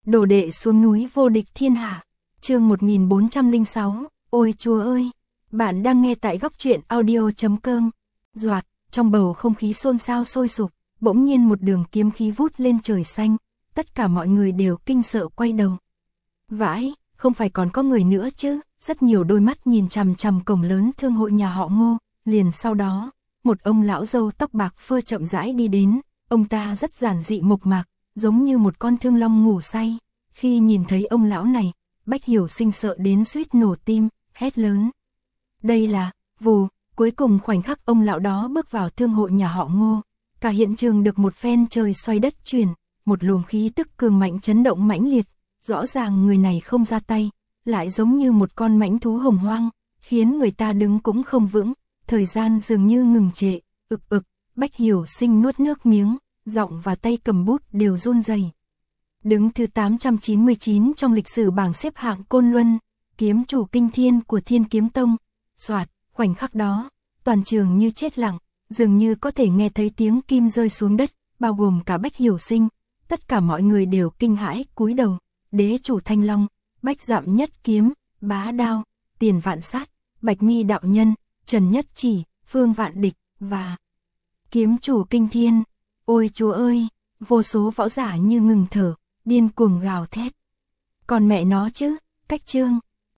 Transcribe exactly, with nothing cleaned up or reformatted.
Đồ đệ xuống núi vô địch thiên hạ. Chương một nghìn bốn trăm lẻ sáu. Ôi Chúa ơi. Bạn đang nghe tại góc truyện audio chấm com. Doạt, trong bầu không khí xôn xao sôi sục, bỗng nhiên một đường kiếm khí vút lên trời xanh, tất cả mọi người đều kinh sợ quay đầu. Vãi, không phải còn có người nữa chứ? Rất nhiều đôi mắt nhìn chằm chằm cổng lớn thương hội nhà họ Ngô, liền sau đó, một ông lão râu tóc bạc phơ chậm rãi đi đến, ông ta rất giản dị mộc mạc, giống như một con thương long ngủ say. Khi nhìn thấy ông lão này, Bách Hiểu Sinh sợ đến suýt nổ tim, hét lớn. Đây là, vù, cuối cùng khoảnh khắc ông lão đó bước vào thương hội nhà họ Ngô, cả hiện trường được một phen trời xoay đất chuyển, một luồng khí tức cường mạnh chấn động mãnh liệt, rõ ràng người này không ra tay, lại giống như một con mãnh thú hồng hoang, khiến người ta đứng cũng không vững, thời gian dường như ngừng trệ, ực ực, Bách Hiểu Sinh nuốt nước miếng, giọng và tay cầm bút đều run rẩy. Đứng thứ tám trăm chín mươi chín trong lịch sử bảng xếp hạng Côn Luân, kiếm chủ kinh thiên của Thiên Kiếm Tông. Soạt, khoảnh khắc đó, toàn trường như chết lặng, dường như có thể nghe thấy tiếng kim rơi xuống đất, bao gồm cả Bách Hiểu Sinh. Tất cả mọi người đều kinh hãi cúi đầu. Đế chủ Thanh Long, Bách Dạm Nhất Kiếm, Bá Đao, Tiền Vạn Sát, Bạch Mi Đạo Nhân, Trần Nhất Chỉ, Phương Vạn Địch và kiếm chủ kinh thiên. Ôi Chúa ơi, vô số võ giả như ngừng thở, điên cuồng gào thét. Còn mẹ nó chứ, Cách Trương,